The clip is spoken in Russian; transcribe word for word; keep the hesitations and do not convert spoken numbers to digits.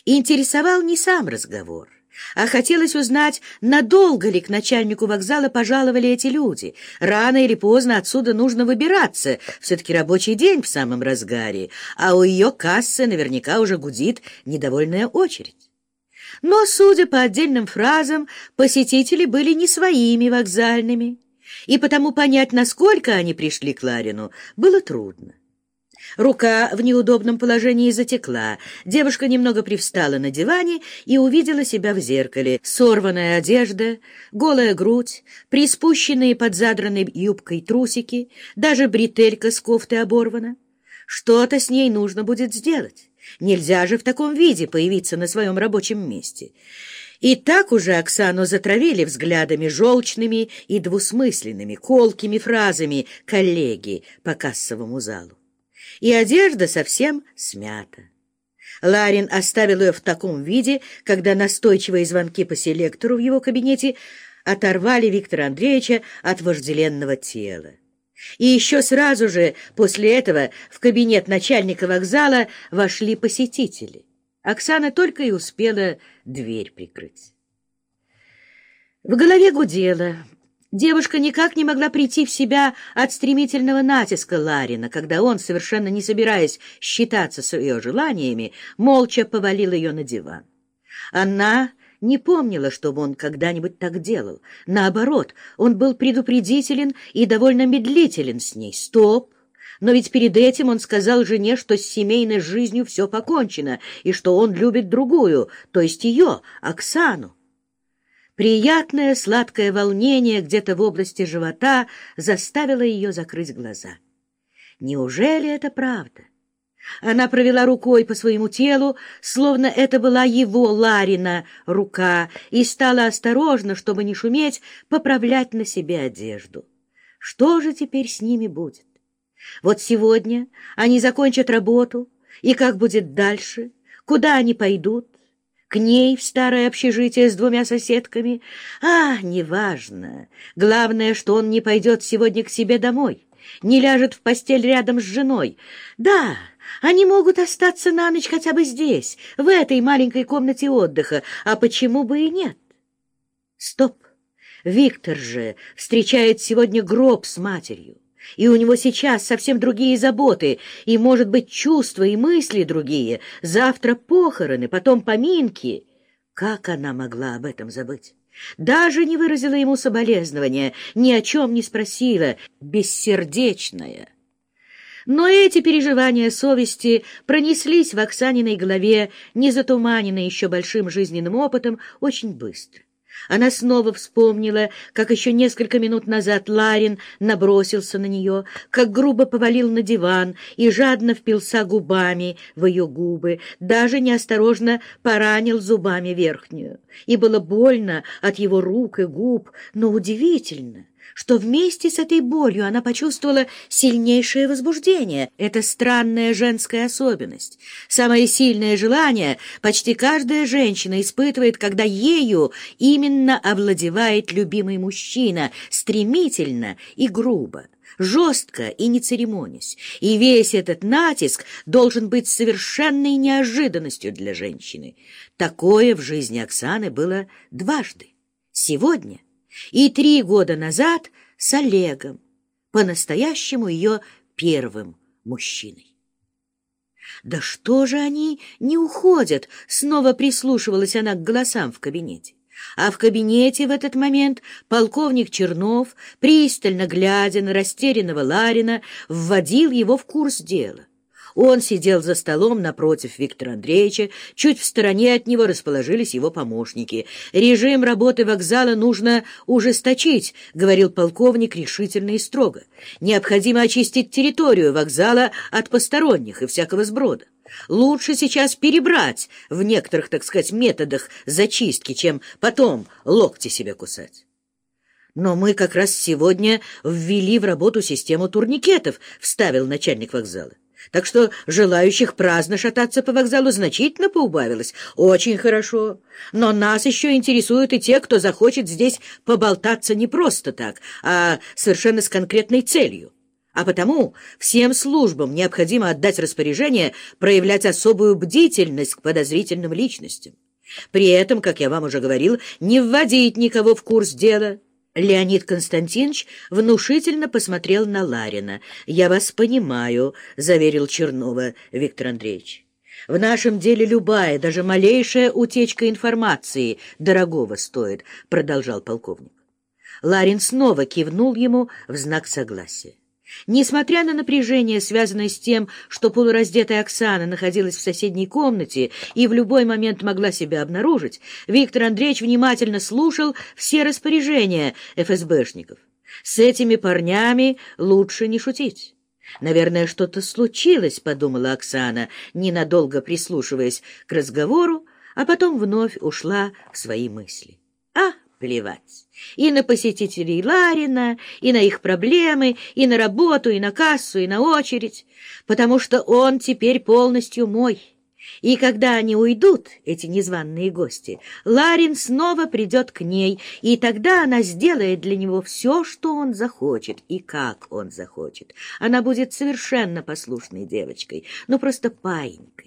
Интересовал не сам разговор, а хотелось узнать, надолго ли к начальнику вокзала пожаловали эти люди. Рано или поздно отсюда нужно выбираться, все-таки рабочий день в самом разгаре, а у ее кассы наверняка уже гудит недовольная очередь. Но, судя по отдельным фразам, посетители были не своими вокзальными, и потому понять, насколько они пришли к Ларину, было трудно. Рука в неудобном положении затекла. Девушка немного привстала на диване и увидела себя в зеркале. Сорванная одежда, голая грудь, приспущенные под задранной юбкой трусики, даже бретелька с кофты оборвана. Что-то с ней нужно будет сделать. Нельзя же в таком виде появиться на своем рабочем месте. И так уже Оксану затравили взглядами желчными и двусмысленными, колкими фразами коллеги по кассовому залу. И одежда совсем смята. Ларин оставил ее в таком виде, когда настойчивые звонки по селектору в его кабинете оторвали Виктора Андреевича от вожделенного тела. И еще сразу же после этого в кабинет начальника вокзала вошли посетители. Оксана только и успела дверь прикрыть. В голове гудело. Девушка никак не могла прийти в себя от стремительного натиска Ларина, когда он, совершенно не собираясь считаться с ее желаниями, молча повалил ее на диван. Она не помнила, чтобы он когда-нибудь так делал. Наоборот, он был предупредителен и довольно медлителен с ней. Стоп! Но ведь перед этим он сказал жене, что с семейной жизнью все покончено, и что он любит другую, то есть ее, Оксану. Приятное сладкое волнение где-то в области живота заставило ее закрыть глаза. Неужели это правда? Она провела рукой по своему телу, словно это была его, Ларина, рука, и стала осторожно, чтобы не шуметь, поправлять на себе одежду. Что же теперь с ними будет? Вот сегодня они закончат работу, и как будет дальше? Куда они пойдут? К ней в старое общежитие с двумя соседками? А, неважно. Главное, что он не пойдет сегодня к себе домой, не ляжет в постель рядом с женой. Да, они могут остаться на ночь хотя бы здесь, в этой маленькой комнате отдыха, а почему бы и нет? Стоп! Виктор же встречает сегодня гроб с матерью. И у него сейчас совсем другие заботы, и, может быть, чувства и мысли другие. Завтра похороны, потом поминки. Как она могла об этом забыть? Даже не выразила ему соболезнования, ни о чем не спросила, бессердечная. Но эти переживания совести пронеслись в Оксаниной голове, не затуманенной еще большим жизненным опытом, очень быстро. Она снова вспомнила, как еще несколько минут назад Ларин набросился на нее, как грубо повалил на диван и жадно впился губами в ее губы, даже неосторожно поранил зубами верхнюю. И было больно от его рук и губ, но удивительно, что вместе с этой болью она почувствовала сильнейшее возбуждение. Это странная женская особенность. Самое сильное желание почти каждая женщина испытывает, когда ею именно овладевает любимый мужчина, стремительно и грубо, жестко и не церемонясь. И весь этот натиск должен быть совершенной неожиданностью для женщины. Такое в жизни Оксаны было дважды. Сегодня и три года назад с Олегом, по-настоящему ее первым мужчиной. «Да что же они не уходят?» — снова прислушивалась она к голосам в кабинете. А в кабинете в этот момент полковник Чернов, пристально глядя на растерянного Ларина, вводил его в курс дела. Он сидел за столом напротив Виктора Андреевича, чуть в стороне от него расположились его помощники. «Режим работы вокзала нужно ужесточить», — говорил полковник решительно и строго. «Необходимо очистить территорию вокзала от посторонних и всякого сброда. Лучше сейчас перебрать в некоторых, так сказать, методах зачистки, чем потом локти себе кусать». «Но мы как раз сегодня ввели в работу систему турникетов», — вставил начальник вокзала. «Так что желающих праздно шататься по вокзалу значительно поубавилось. Очень хорошо. Но нас еще интересуют и те, кто захочет здесь поболтаться не просто так, а совершенно с конкретной целью. А потому всем службам необходимо отдать распоряжение проявлять особую бдительность к подозрительным личностям. При этом, как я вам уже говорил, не вводить никого в курс дела». Леонид Константинович внушительно посмотрел на Ларина. «Я вас понимаю», — заверил Чернова Виктор Андреевич. «В нашем деле любая, даже малейшая утечка информации дорогого стоит», — продолжал полковник. Ларин снова кивнул ему в знак согласия. Несмотря на напряжение, связанное с тем, что полураздетая Оксана находилась в соседней комнате и в любой момент могла себя обнаружить, Виктор Андреевич внимательно слушал все распоряжения эф эс бэшников. С этими парнями лучше не шутить. «Наверное, что-то случилось», — подумала Оксана, ненадолго прислушиваясь к разговору, а потом вновь ушла в свои мысли. «А, плевать. И на посетителей Ларина, и на их проблемы, и на работу, и на кассу, и на очередь, потому что он теперь полностью мой. И когда они уйдут, эти незваные гости, Ларин снова придет к ней, и тогда она сделает для него все, что он захочет, и как он захочет. Она будет совершенно послушной девочкой, но просто паинькой.